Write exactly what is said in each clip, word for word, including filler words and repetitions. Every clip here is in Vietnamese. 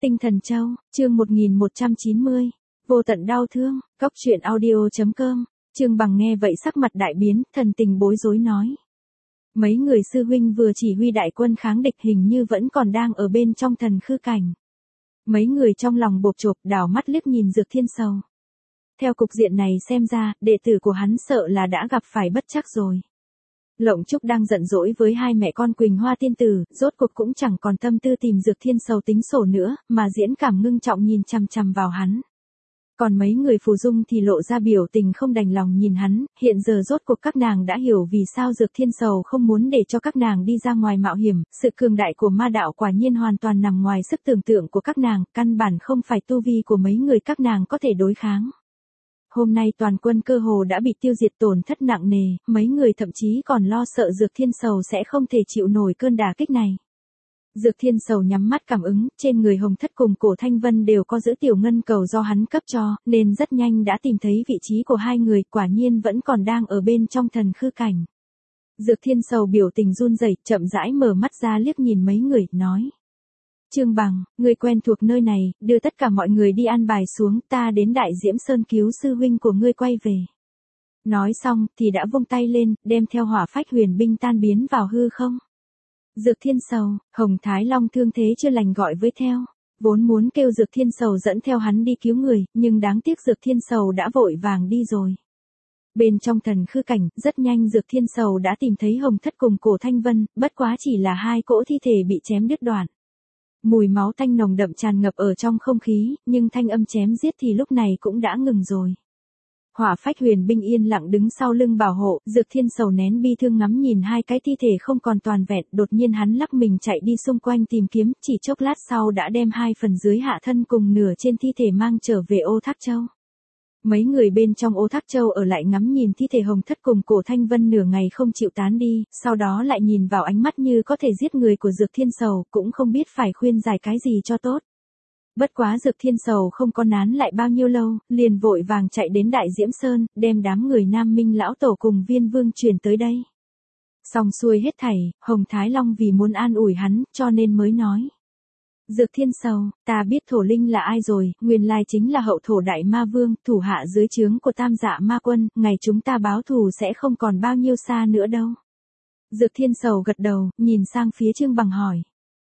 Tinh Thần Châu, chương một nghìn một trăm chín mươi. Vô tận đau thương, cóc truyện audio chấm com. Trương Bằng nghe vậy sắc mặt đại biến, thần tình bối rối nói. Mấy người sư huynh vừa chỉ huy đại quân kháng địch hình như vẫn còn đang ở bên trong thần khư cảnh. Mấy người trong lòng bộp chộp đảo mắt liếc nhìn Dược Thiên Sầu. Theo cục diện này xem ra, đệ tử của hắn sợ là đã gặp phải bất trắc rồi. Lộng Trúc đang giận dỗi với hai mẹ con Quỳnh Hoa tiên tử, rốt cuộc cũng chẳng còn tâm tư tìm Dược Thiên Sầu tính sổ nữa, mà diễn cảm ngưng trọng nhìn chằm chằm vào hắn. Còn mấy người phù dung thì lộ ra biểu tình không đành lòng nhìn hắn, hiện giờ rốt cuộc các nàng đã hiểu vì sao Dược Thiên Sầu không muốn để cho các nàng đi ra ngoài mạo hiểm, sự cường đại của ma đạo quả nhiên hoàn toàn nằm ngoài sức tưởng tượng của các nàng, căn bản không phải tu vi của mấy người các nàng có thể đối kháng. Hôm nay toàn quân cơ hồ đã bị tiêu diệt tổn thất nặng nề, mấy người thậm chí còn lo sợ Dược Thiên Sầu sẽ không thể chịu nổi cơn đả kích này. Dược Thiên Sầu nhắm mắt cảm ứng, trên người Hồng Thất cùng Cổ Thanh Vân đều có giữ tiểu ngân cầu do hắn cấp cho, nên rất nhanh đã tìm thấy vị trí của hai người, quả nhiên vẫn còn đang ở bên trong thần khư cảnh. Dược Thiên Sầu biểu tình run rẩy, chậm rãi mở mắt ra liếc nhìn mấy người, nói. Trương Bằng, ngươi quen thuộc nơi này, đưa tất cả mọi người đi an bài xuống, ta đến Đại Diễm Sơn cứu sư huynh của ngươi quay về. Nói xong, thì đã vung tay lên, đem theo hỏa phách huyền binh tan biến vào hư không. Dược Thiên Sầu, Hồng Thái Long thương thế chưa lành gọi với theo, vốn muốn kêu Dược Thiên Sầu dẫn theo hắn đi cứu người, nhưng đáng tiếc Dược Thiên Sầu đã vội vàng đi rồi. Bên trong thần khư cảnh, rất nhanh Dược Thiên Sầu đã tìm thấy Hồng Thất cùng Cổ Thanh Vân, bất quá chỉ là hai cỗ thi thể bị chém đứt đoạn. Mùi máu tanh nồng đậm tràn ngập ở trong không khí, nhưng thanh âm chém giết thì lúc này cũng đã ngừng rồi. Hỏa phách huyền binh yên lặng đứng sau lưng bảo hộ, Dược Thiên Sầu nén bi thương ngắm nhìn hai cái thi thể không còn toàn vẹn, đột nhiên hắn lắc mình chạy đi xung quanh tìm kiếm, chỉ chốc lát sau đã đem hai phần dưới hạ thân cùng nửa trên thi thể mang trở về Ô Thác Châu. Mấy người bên trong Ô Thác Châu ở lại ngắm nhìn thi thể Hồng Thất cùng Cổ Thanh Vân nửa ngày không chịu tán đi, sau đó lại nhìn vào ánh mắt như có thể giết người của Dược Thiên Sầu, cũng không biết phải khuyên giải cái gì cho tốt. Bất quá Dược Thiên Sầu không có nán lại bao nhiêu lâu, liền vội vàng chạy đến Đại Diễm Sơn, đem đám người Nam Minh lão tổ cùng Viên Vương truyền tới đây. Xong xuôi hết thảy, Hồng Thái Long vì muốn an ủi hắn, cho nên mới nói. Dược Thiên Sầu, ta biết thổ linh là ai rồi, nguyên lai chính là hậu thổ đại ma vương, thủ hạ dưới trướng của Tam Dạ Ma Quân, ngày chúng ta báo thù sẽ không còn bao nhiêu xa nữa đâu. Dược Thiên Sầu gật đầu, nhìn sang phía Trương Bằng hỏi.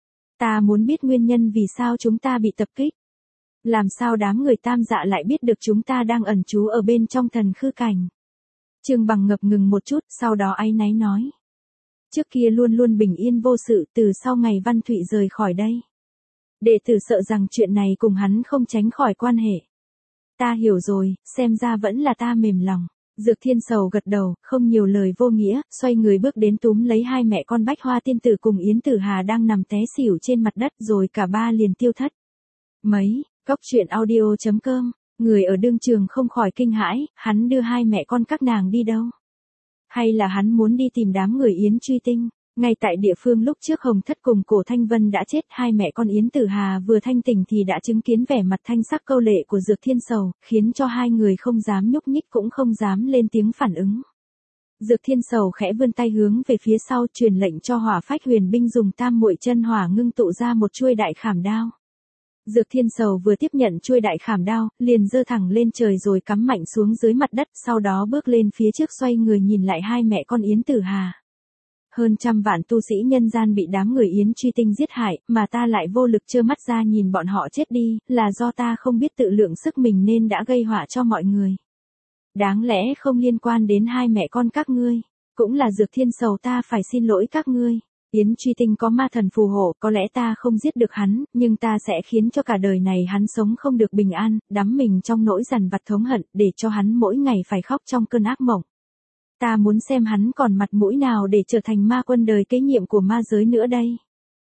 Ta muốn biết nguyên nhân vì sao chúng ta bị tập kích. Làm sao đám người Tam Dạ lại biết được chúng ta đang ẩn trú ở bên trong thần khư cảnh. Trương Bằng ngập ngừng một chút, sau đó áy náy nói. Trước kia luôn luôn bình yên vô sự, từ sau ngày Văn Thụy rời khỏi đây. Đệ tử sợ rằng chuyện này cùng hắn không tránh khỏi quan hệ. Ta hiểu rồi, xem ra vẫn là ta mềm lòng. Dược Thiên Sầu gật đầu, không nhiều lời vô nghĩa, xoay người bước đến túm lấy hai mẹ con Bách Hoa tiên tử cùng Yến Tử Hà đang nằm té xỉu trên mặt đất, rồi cả ba liền tiêu thất. Mấy, cóc truyện audio chấm com, người ở đương trường không khỏi kinh hãi, hắn đưa hai mẹ con các nàng đi đâu? Hay là hắn muốn đi tìm đám người Yến truy tinh? Ngay tại địa phương lúc trước Hồng Thất cùng Cổ Thanh Vân đã chết, hai mẹ con Yến Tử Hà vừa thanh tỉnh thì đã chứng kiến vẻ mặt thanh sắc câu lệ của Dược Thiên Sầu, khiến cho hai người không dám nhúc nhích cũng không dám lên tiếng phản ứng. Dược Thiên Sầu khẽ vươn tay hướng về phía sau, truyền lệnh cho hỏa phách huyền binh dùng tam muội chân hỏa ngưng tụ ra một chuôi đại khảm đao. Dược Thiên Sầu vừa tiếp nhận chuôi đại khảm đao, liền giơ thẳng lên trời rồi cắm mạnh xuống dưới mặt đất, sau đó bước lên phía trước xoay người nhìn lại hai mẹ con Yến Tử Hà. Hơn trăm vạn tu sĩ nhân gian bị đám người Yến truy tinh giết hại, mà ta lại vô lực trơ mắt ra nhìn bọn họ chết đi, là do ta không biết tự lượng sức mình nên đã gây họa cho mọi người. Đáng lẽ không liên quan đến hai mẹ con các ngươi, cũng là Dược Thiên Sầu ta phải xin lỗi các ngươi. Yến truy tinh có ma thần phù hộ, có lẽ ta không giết được hắn, nhưng ta sẽ khiến cho cả đời này hắn sống không được bình an, đắm mình trong nỗi dằn vặt thống hận, để cho hắn mỗi ngày phải khóc trong cơn ác mộng. Ta muốn xem hắn còn mặt mũi nào để trở thành ma quân đời kế nhiệm của ma giới nữa đây.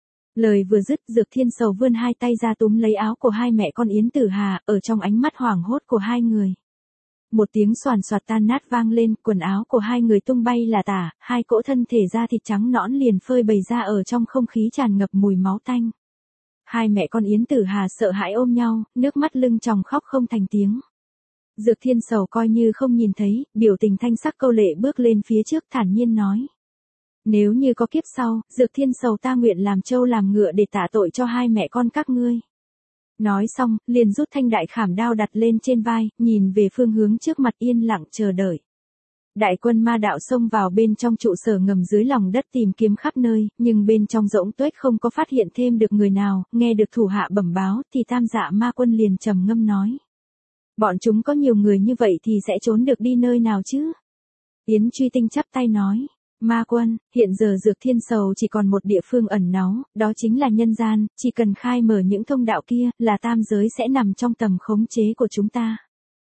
Lời vừa dứt, Dược Thiên Sầu vươn hai tay ra túm lấy áo của hai mẹ con Yến Tử Hà, ở trong ánh mắt hoảng hốt của hai người. Một tiếng xoàn xoạt tan nát vang lên, quần áo của hai người tung bay là tả, hai cỗ thân thể da thịt trắng nõn liền phơi bày ra ở trong không khí tràn ngập mùi máu tanh. Hai mẹ con Yến Tử Hà sợ hãi ôm nhau, nước mắt lưng tròng khóc không thành tiếng. Dược Thiên Sầu coi như không nhìn thấy, biểu tình thanh sắc câu lệ bước lên phía trước thản nhiên nói. Nếu như có kiếp sau, Dược Thiên Sầu ta nguyện làm trâu làm ngựa để tạ tội cho hai mẹ con các ngươi. Nói xong, liền rút thanh đại khảm đao đặt lên trên vai, nhìn về phương hướng trước mặt yên lặng chờ đợi. Đại quân ma đạo xông vào bên trong trụ sở ngầm dưới lòng đất tìm kiếm khắp nơi, nhưng bên trong rỗng tuếch không có phát hiện thêm được người nào, nghe được thủ hạ bẩm báo thì tam dạ ma quân liền trầm ngâm nói. Bọn chúng có nhiều người như vậy thì sẽ trốn được đi nơi nào chứ? Yến Truy Tinh chắp tay nói. Ma quân, hiện giờ Dược Thiên Sầu chỉ còn một địa phương ẩn náu, đó chính là nhân gian, chỉ cần khai mở những thông đạo kia, là tam giới sẽ nằm trong tầm khống chế của chúng ta.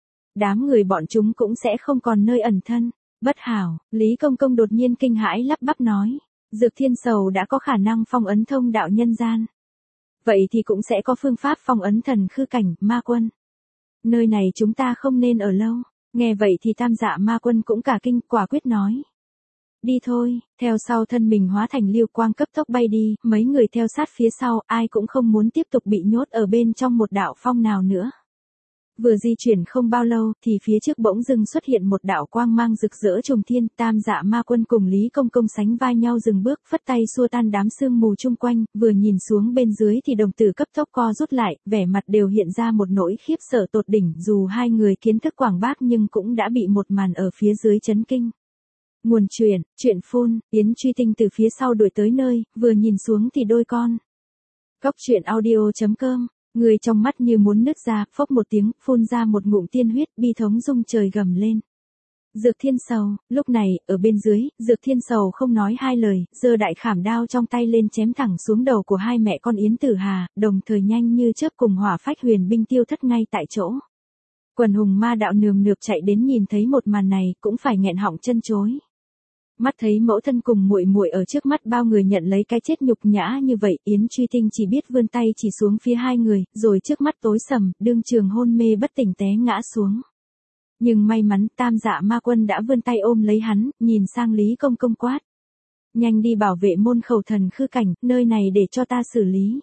Đám người bọn chúng cũng sẽ không còn nơi ẩn thân. Bất hảo, Lý Công Công đột nhiên kinh hãi lắp bắp nói. Dược Thiên Sầu đã có khả năng phong ấn thông đạo nhân gian. Vậy thì cũng sẽ có phương pháp phong ấn thần khư cảnh, ma quân. Nơi này chúng ta không nên ở lâu. Nghe vậy thì tam dạ ma quân cũng cả kinh, quả quyết nói. Đi thôi, theo sau thân mình hóa thành lưu quang cấp tốc bay đi, mấy người theo sát phía sau, ai cũng không muốn tiếp tục bị nhốt ở bên trong một đạo phong nào nữa. Vừa di chuyển không bao lâu, thì phía trước bỗng dưng xuất hiện một đạo quang mang rực rỡ trùng thiên, tam dạ ma quân cùng Lý Công Công sánh vai nhau dừng bước, phất tay xua tan đám sương mù chung quanh, vừa nhìn xuống bên dưới thì đồng tử cấp tốc co rút lại, vẻ mặt đều hiện ra một nỗi khiếp sợ tột đỉnh, dù hai người kiến thức quảng bác nhưng cũng đã bị một màn ở phía dưới chấn kinh. Nguồn truyện, truyện phun, Yến Truy Tinh từ phía sau đuổi tới nơi, vừa nhìn xuống thì đôi con. Cóc truyện audio chấm com, người trong mắt như muốn nứt ra, phốc một tiếng, phun ra một ngụm tiên huyết, bi thống rung trời gầm lên. Dược Thiên Sầu, lúc này, ở bên dưới, Dược Thiên Sầu không nói hai lời, giơ đại khảm đao trong tay lên chém thẳng xuống đầu của hai mẹ con Yến Tử Hà, đồng thời nhanh như chớp cùng hỏa phách huyền binh tiêu thất ngay tại chỗ. Quần hùng ma đạo nườm nượp chạy đến nhìn thấy một màn này, cũng phải nghẹn họng chân chối. Mắt thấy mẫu thân cùng muội muội ở trước mắt bao người nhận lấy cái chết nhục nhã như vậy, Yến Truy Tinh chỉ biết vươn tay chỉ xuống phía hai người, rồi trước mắt tối sầm, đương trường hôn mê bất tỉnh té ngã xuống. Nhưng may mắn tam dạ ma quân đã vươn tay ôm lấy hắn, nhìn sang Lý Công Công quát. Nhanh đi bảo vệ môn khẩu thần khư cảnh, nơi này để cho ta xử lý.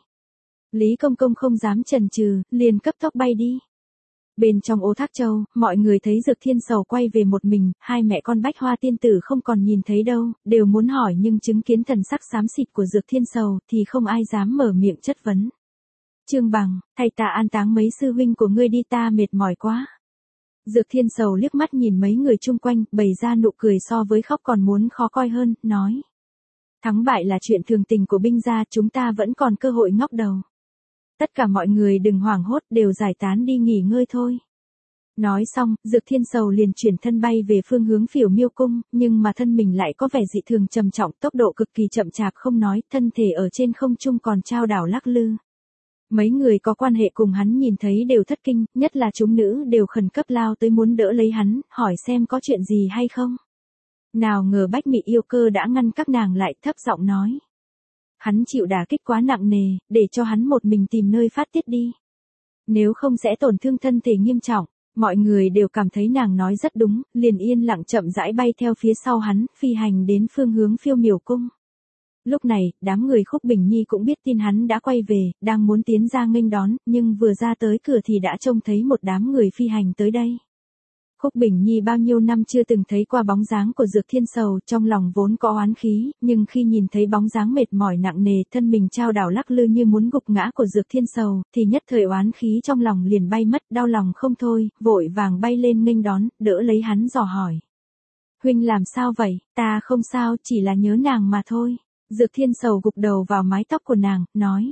Lý Công Công không dám chần chừ, liền cấp tốc bay đi. Bên trong Ô Thác Châu, mọi người thấy Dược Thiên Sầu quay về một mình, hai mẹ con Bách Hoa tiên tử không còn nhìn thấy đâu, đều muốn hỏi nhưng chứng kiến thần sắc xám xịt của Dược Thiên Sầu thì không ai dám mở miệng chất vấn. Trương Bằng, thay ta an táng mấy sư huynh của ngươi đi, ta mệt mỏi quá. Dược Thiên Sầu liếc mắt nhìn mấy người chung quanh, bày ra nụ cười so với khóc còn muốn khó coi hơn, nói. Thắng bại là chuyện thường tình của binh gia, chúng ta vẫn còn cơ hội ngóc đầu. Tất cả mọi người đừng hoảng hốt, đều giải tán đi nghỉ ngơi thôi. Nói xong, Dược Thiên Sầu liền chuyển thân bay về phương hướng Phiểu Miêu Cung, nhưng mà thân mình lại có vẻ dị thường trầm trọng, tốc độ cực kỳ chậm chạp không nói, thân thể ở trên không trung còn trao đảo lắc lư. Mấy người có quan hệ cùng hắn nhìn thấy đều thất kinh, nhất là chúng nữ đều khẩn cấp lao tới muốn đỡ lấy hắn, hỏi xem có chuyện gì hay không. Nào ngờ Bách Mị Yêu Cơ đã ngăn các nàng lại, thấp giọng nói. Hắn chịu đả kích quá nặng nề, để cho hắn một mình tìm nơi phát tiết đi. Nếu không sẽ tổn thương thân thể nghiêm trọng. Mọi người đều cảm thấy nàng nói rất đúng, liền yên lặng chậm rãi bay theo phía sau hắn, phi hành đến phương hướng Phiêu Miểu Cung. Lúc này, đám người Khúc Bình Nhi cũng biết tin hắn đã quay về, đang muốn tiến ra nghênh đón, nhưng vừa ra tới cửa thì đã trông thấy một đám người phi hành tới đây. Khúc Bình Nhi bao nhiêu năm chưa từng thấy qua bóng dáng của Dược Thiên Sầu, trong lòng vốn có oán khí, nhưng khi nhìn thấy bóng dáng mệt mỏi nặng nề, thân mình trao đảo lắc lư như muốn gục ngã của Dược Thiên Sầu, thì nhất thời oán khí trong lòng liền bay mất, đau lòng không thôi, vội vàng bay lên nghênh đón, đỡ lấy hắn dò hỏi. Huynh làm sao vậy? Ta không sao, chỉ là nhớ nàng mà thôi. Dược Thiên Sầu gục đầu vào mái tóc của nàng, nói.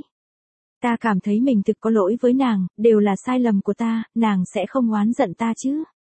Ta cảm thấy mình thực có lỗi với nàng, đều là sai lầm của ta, nàng sẽ không oán giận ta chứ.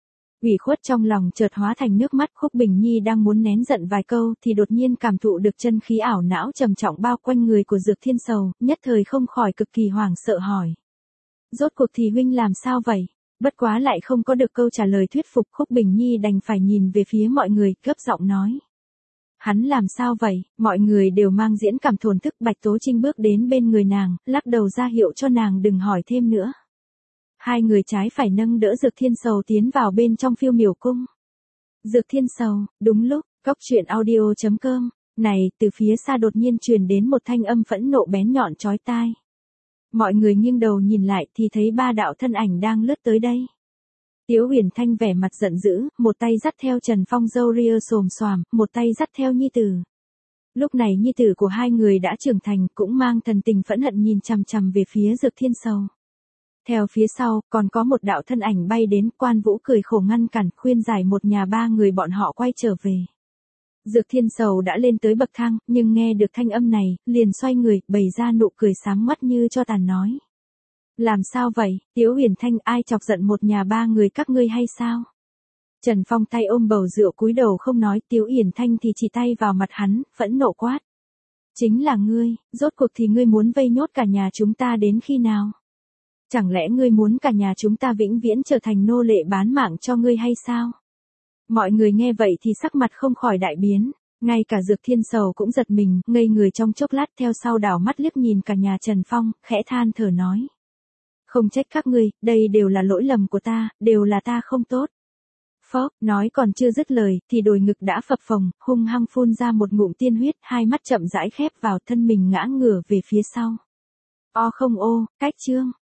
Ủy khuất trong lòng chợt hóa thành nước mắt. Khúc Bình Nhi đang muốn nén giận vài câu thì đột nhiên cảm thụ được chân khí ảo não trầm trọng bao quanh người của Dược Thiên Sầu, nhất thời không khỏi cực kỳ hoảng sợ hỏi. Rốt cuộc thì huynh làm sao vậy? Bất quá lại không có được câu trả lời thuyết phục, Khúc Bình Nhi đành phải nhìn về phía mọi người, gấp giọng nói. Hắn làm sao vậy? Mọi người đều mang diễn cảm thổn thức. Bạch Tố Trinh bước đến bên người nàng, lắc đầu ra hiệu cho nàng đừng hỏi thêm nữa. Hai người trái phải nâng đỡ Dược Thiên Sầu tiến vào bên trong Phiêu Miểu Cung. Dược Thiên Sầu, đúng lúc, cóc truyện audio chấm com, này, từ phía xa đột nhiên truyền đến một thanh âm phẫn nộ bén nhọn chói tai. Mọi người nghiêng đầu nhìn lại thì thấy ba đạo thân ảnh đang lướt tới đây. Tiếu Huyền Thanh vẻ mặt giận dữ, một tay dắt theo Trần Phong râu ria xồm xoàm, một tay dắt theo nhi tử. Lúc này nhi tử của hai người đã trưởng thành, cũng mang thần tình phẫn hận nhìn chằm chằm về phía Dược Thiên Sầu. Theo phía sau, còn có một đạo thân ảnh bay đến, Quan Vũ cười khổ ngăn cản, khuyên giải một nhà ba người bọn họ quay trở về. Dược Thiên Sầu đã lên tới bậc thang, nhưng nghe được thanh âm này, liền xoay người, bày ra nụ cười sáng mắt như cho tàn nói. Làm sao vậy, Tiếu Huyền Thanh, ai chọc giận một nhà ba người các ngươi hay sao? Trần Phong tay ôm bầu rượu cúi đầu không nói, Tiếu Huyền Thanh thì chỉ tay vào mặt hắn, phẫn nộ quát. Chính là ngươi, rốt cuộc thì ngươi muốn vây nhốt cả nhà chúng ta đến khi nào? Chẳng lẽ ngươi muốn cả nhà chúng ta vĩnh viễn trở thành nô lệ bán mạng cho ngươi hay sao? Mọi người nghe vậy thì sắc mặt không khỏi đại biến, ngay cả Dược Thiên Sầu cũng giật mình, ngây người trong chốc lát, theo sau đảo mắt liếc nhìn cả nhà Trần Phong, khẽ than thở nói. Không trách các ngươi, đây đều là lỗi lầm của ta, đều là ta không tốt. Phó, nói còn chưa dứt lời, thì đồi ngực đã phập phồng, hung hăng phun ra một ngụm tiên huyết, hai mắt chậm rãi khép vào, thân mình ngã ngửa về phía sau. O không ô, cách chương.